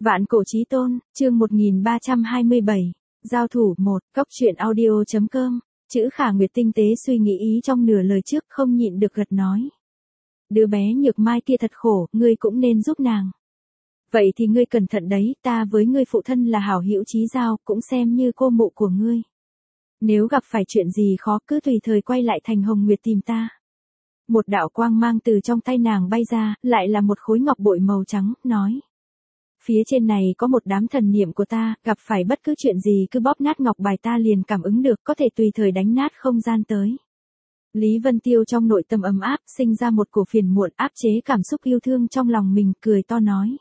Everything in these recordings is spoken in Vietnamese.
Vạn cổ chí tôn, chương 1327, giao thủ 1, cóc truyện audio.com, chữ Khả Nguyệt tinh tế suy nghĩ ý trong nửa lời trước không nhịn được gật nói. Đứa bé nhược mai kia thật khổ, ngươi cũng nên giúp nàng. Vậy thì ngươi cẩn thận đấy, ta với ngươi phụ thân là hảo hữu chí giao, cũng xem như cô mụ của ngươi. Nếu gặp phải chuyện gì khó cứ tùy thời quay lại thành Hồng Nguyệt tìm ta. Một đạo quang mang từ trong tay nàng bay ra, lại là một khối ngọc bội màu trắng, nói. Phía trên này có một đám thần niệm của ta, gặp phải bất cứ chuyện gì cứ bóp nát ngọc bài ta liền cảm ứng được, có thể tùy thời đánh nát không gian tới. Lý Vân Tiêu trong nội tâm ấm áp, sinh ra một cổ phiền muộn áp chế cảm xúc yêu thương trong lòng mình, cười to nói.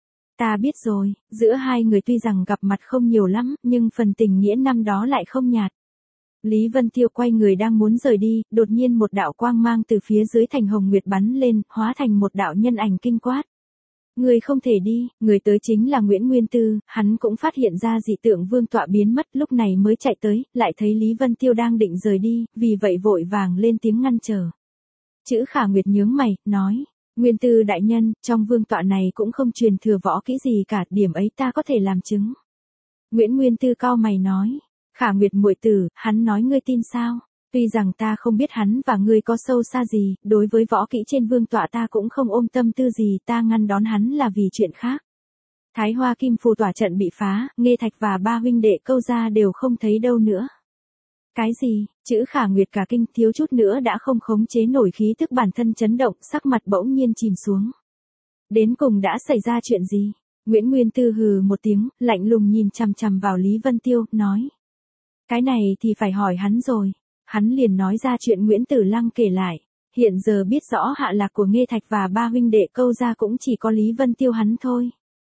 Ta biết rồi, giữa hai người tuy rằng gặp mặt không nhiều lắm, nhưng phần tình nghĩa năm đó lại không nhạt. Lý Vân Tiêu quay người đang muốn rời đi, đột nhiên một đạo quang mang từ phía dưới thành Hồng Nguyệt bắn lên, hóa thành một đạo nhân ảnh kinh quát. Người không thể đi, người tới chính là Nguyễn Nguyên Tư, hắn cũng phát hiện ra dị tượng vương tọa biến mất, lúc này mới chạy tới, lại thấy Lý Vân Tiêu đang định rời đi, vì vậy vội vàng lên tiếng ngăn trở. Chữ Khả Nguyệt nhướng mày, nói, Nguyên Tư đại nhân, trong vương tọa này cũng không truyền thừa võ kỹ gì cả, điểm ấy ta có thể làm chứng. Nguyễn Nguyên Tư cau mày nói, Khả Nguyệt muội tử, hắn nói ngươi tin sao? Tuy rằng ta không biết hắn và ngươi có sâu xa gì, đối với võ kỹ trên vương tọa ta cũng không ôm tâm tư gì, ta ngăn đón hắn là vì chuyện khác. Thái Hoa Kim Phù tỏa trận bị phá, Nghê Thạch và ba huynh đệ Câu Gia đều không thấy đâu nữa. Cái gì? Chữ Khả Nguyệt cả kinh, thiếu chút nữa đã không khống chế nổi khí tức bản thân chấn động, sắc mặt bỗng nhiên chìm xuống. Đến cùng đã xảy ra chuyện gì? Nguyễn Nguyên Tư hừ một tiếng, lạnh lùng nhìn chằm chằm vào Lý Vân Tiêu, nói. Cái này thì phải hỏi hắn rồi. Hắn liền nói ra chuyện Nguyễn Tử Lăng kể lại. Hiện giờ biết rõ hạ lạc của Nghê Thạch và ba huynh đệ Câu Gia cũng chỉ có Lý Vân Tiêu hắn thôi.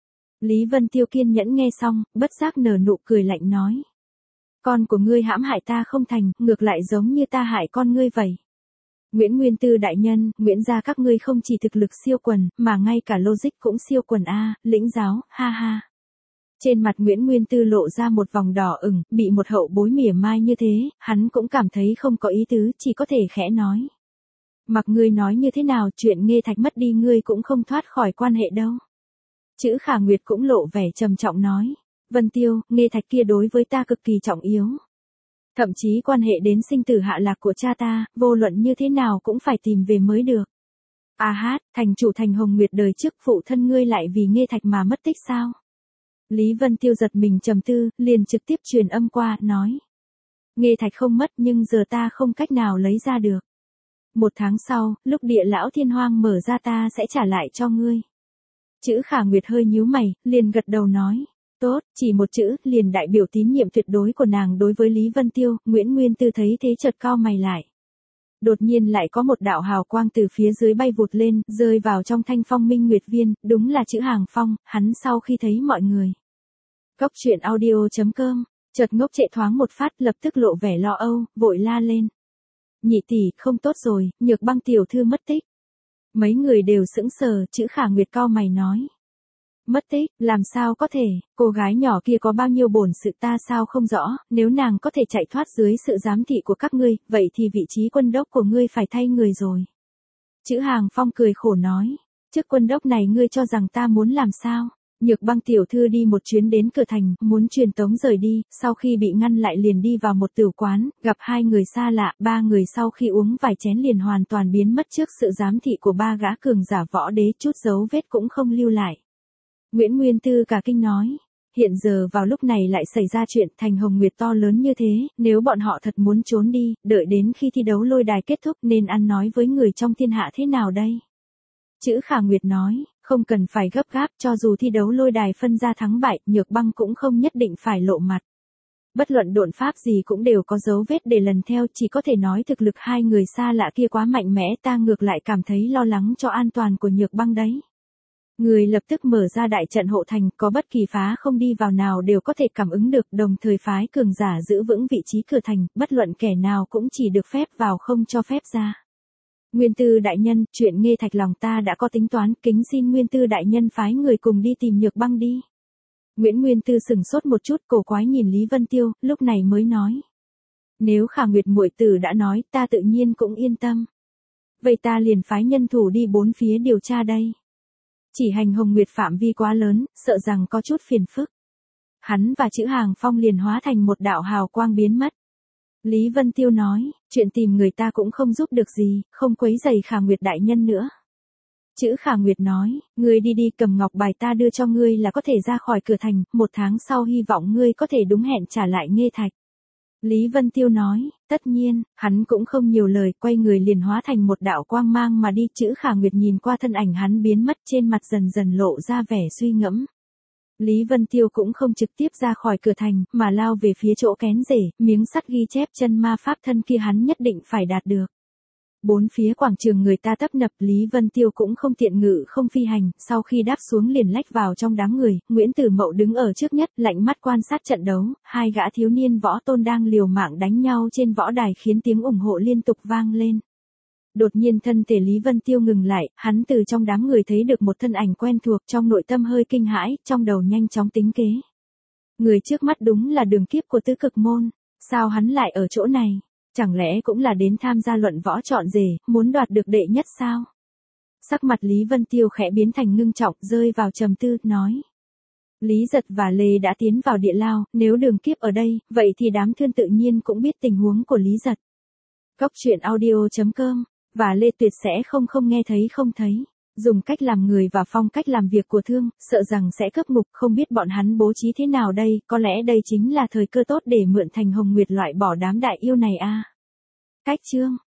Lý Vân Tiêu kiên nhẫn nghe xong, bất giác nở nụ cười lạnh nói. Con của ngươi hãm hại ta không thành, ngược lại giống như ta hại con ngươi vậy. Nguyễn Nguyên Tư đại nhân, Nguyễn gia các ngươi không chỉ thực lực siêu quần, mà ngay cả logic cũng siêu quần a, lĩnh giáo, ha ha. Trên mặt Nguyễn Nguyên Tư lộ ra một vòng đỏ ửng, bị một hậu bối mỉa mai như thế, hắn cũng cảm thấy không có ý tứ, chỉ có thể khẽ nói. Mặc ngươi nói như thế nào, chuyện Nghê Thạch mất đi ngươi cũng không thoát khỏi quan hệ đâu. Chữ Khả Nguyệt cũng lộ vẻ trầm trọng nói. Vân Tiêu, Nghê Thạch kia đối với ta cực kỳ trọng yếu. Thậm chí quan hệ đến sinh tử hạ lạc của cha ta, vô luận như thế nào cũng phải tìm về mới được. A hát, thành chủ thành Hồng Nguyệt đời trước phụ thân ngươi lại vì Nghê Thạch mà mất tích sao? Lý Vân Tiêu giật mình trầm tư, liền trực tiếp truyền âm qua, nói. Nghê Thạch không mất nhưng giờ ta không cách nào lấy ra được. 1 tháng sau, lúc địa lão thiên hoang mở ra ta sẽ trả lại cho ngươi. Chữ Khả Nguyệt hơi nhíu mày, liền gật đầu nói. Tốt, chỉ một chữ, liền đại biểu tín nhiệm tuyệt đối của nàng đối với Lý Vân Tiêu, Nguyễn Nguyên Tư thấy thế chợt cau mày lại. Đột nhiên lại có một đạo hào quang từ phía dưới bay vụt lên, rơi vào trong Thanh Phong Minh Nguyệt Viên, đúng là chữ Hàng Phong, hắn sau khi thấy mọi người. Cóc truyện audio.com, chợt ngốc trệ thoáng một phát, lập tức lộ vẻ lo âu, vội la lên. Nhị tỷ, không tốt rồi, Nhược Băng tiểu thư mất tích. Mấy người đều sững sờ, chữ Khả Nguyệt cau mày nói. Mất tích, làm sao có thể, cô gái nhỏ kia có bao nhiêu bổn sự ta sao không rõ, nếu nàng có thể chạy thoát dưới sự giám thị của các ngươi, vậy thì vị trí quân đốc của ngươi phải thay người rồi. Chữ Hàng Phong cười khổ nói, chức quân đốc này ngươi cho rằng ta muốn làm sao? Nhược Băng tiểu thư đi một chuyến đến cửa thành, muốn truyền tống rời đi, sau khi bị ngăn lại liền đi vào một tửu quán, gặp 2 người xa lạ, 3 người sau khi uống vài chén liền hoàn toàn biến mất trước sự giám thị của 3 gã cường giả võ đế, chút dấu vết cũng không lưu lại. Nguyễn Nguyên Tư cả kinh nói, hiện giờ vào lúc này lại xảy ra chuyện thành Hồng Nguyệt to lớn như thế, nếu bọn họ thật muốn trốn đi, đợi đến khi thi đấu lôi đài kết thúc nên ăn nói với người trong thiên hạ thế nào đây? Chữ Khả Nguyệt nói, không cần phải gấp gáp, cho dù thi đấu lôi đài phân ra thắng bại, Nhược Băng cũng không nhất định phải lộ mặt. Bất luận độn pháp gì cũng đều có dấu vết để lần theo, chỉ có thể nói thực lực 2 người xa lạ kia quá mạnh mẽ, ta ngược lại cảm thấy lo lắng cho an toàn của Nhược Băng đấy. Người lập tức mở ra đại trận hộ thành, có bất kỳ phá không đi vào nào đều có thể cảm ứng được, đồng thời phái cường giả giữ vững vị trí cửa thành, bất luận kẻ nào cũng chỉ được phép vào không cho phép ra. Nguyên Tư đại nhân, chuyện Nghê Thạch lòng ta đã có tính toán, kính xin Nguyên Tư đại nhân phái người cùng đi tìm Nhược Băng đi. Nguyễn Nguyên Tư sừng sốt một chút, cổ quái nhìn Lý Vân Tiêu, lúc này mới nói. Nếu Khả Nguyệt muội tử đã nói, ta tự nhiên cũng yên tâm. Vậy ta liền phái nhân thủ đi 4 phía điều tra đây. Chỉ hành Hồng Nguyệt phạm vi quá lớn, sợ rằng có chút phiền phức. Hắn và chữ Hàng Phong liền hóa thành một đạo hào quang biến mất. Lý Vân Tiêu nói, chuyện tìm người ta cũng không giúp được gì, không quấy rầy Khả Nguyệt đại nhân nữa. Chữ Khả Nguyệt nói, ngươi đi đi, cầm ngọc bài ta đưa cho ngươi là có thể ra khỏi cửa thành, 1 tháng sau hy vọng ngươi có thể đúng hẹn trả lại Nghê Thạch. Lý Vân Tiêu nói, tất nhiên, hắn cũng không nhiều lời, quay người liền hóa thành một đạo quang mang mà đi. Chữ Khả Nguyệt nhìn qua thân ảnh hắn biến mất, trên mặt dần dần lộ ra vẻ suy ngẫm. Lý Vân Tiêu cũng không trực tiếp ra khỏi cửa thành, mà lao về phía chỗ kén rể, miếng sắt ghi chép chân ma pháp thân kia hắn nhất định phải đạt được. 4 phía quảng trường người ta tấp nập, Lý Vân Tiêu cũng không tiện ngự không phi hành, sau khi đáp xuống liền lách vào trong đám người. Nguyễn Tử Mậu đứng ở trước nhất, lạnh mắt quan sát trận đấu, 2 gã thiếu niên võ tôn đang liều mạng đánh nhau trên võ đài khiến tiếng ủng hộ liên tục vang lên. Đột nhiên thân thể Lý Vân Tiêu ngừng lại, hắn từ trong đám người thấy được một thân ảnh quen thuộc, trong nội tâm hơi kinh hãi, trong đầu nhanh chóng tính kế. Người trước mắt đúng là Đường Kiếp của Tứ Cực Môn, sao hắn lại ở chỗ này? Chẳng lẽ cũng là đến tham gia luận võ chọn rể, muốn đoạt được đệ nhất sao? Sắc mặt Lý Vân Tiêu khẽ biến thành ngưng trọng, rơi vào trầm tư, nói. Lý Giật và Lê đã tiến vào địa lao, nếu Đường Kiếp ở đây, vậy thì đám thương tự nhiên cũng biết tình huống của Lý Giật. Cóc truyện audio.com, và Lê tuyệt sẽ không nghe thấy không thấy. Dùng cách làm người và phong cách làm việc của Thương, sợ rằng sẽ cấp ngục, không biết bọn hắn bố trí thế nào đây, có lẽ đây chính là thời cơ tốt để mượn Thành Hồng Nguyệt loại bỏ đám đại yêu này a. Cách chương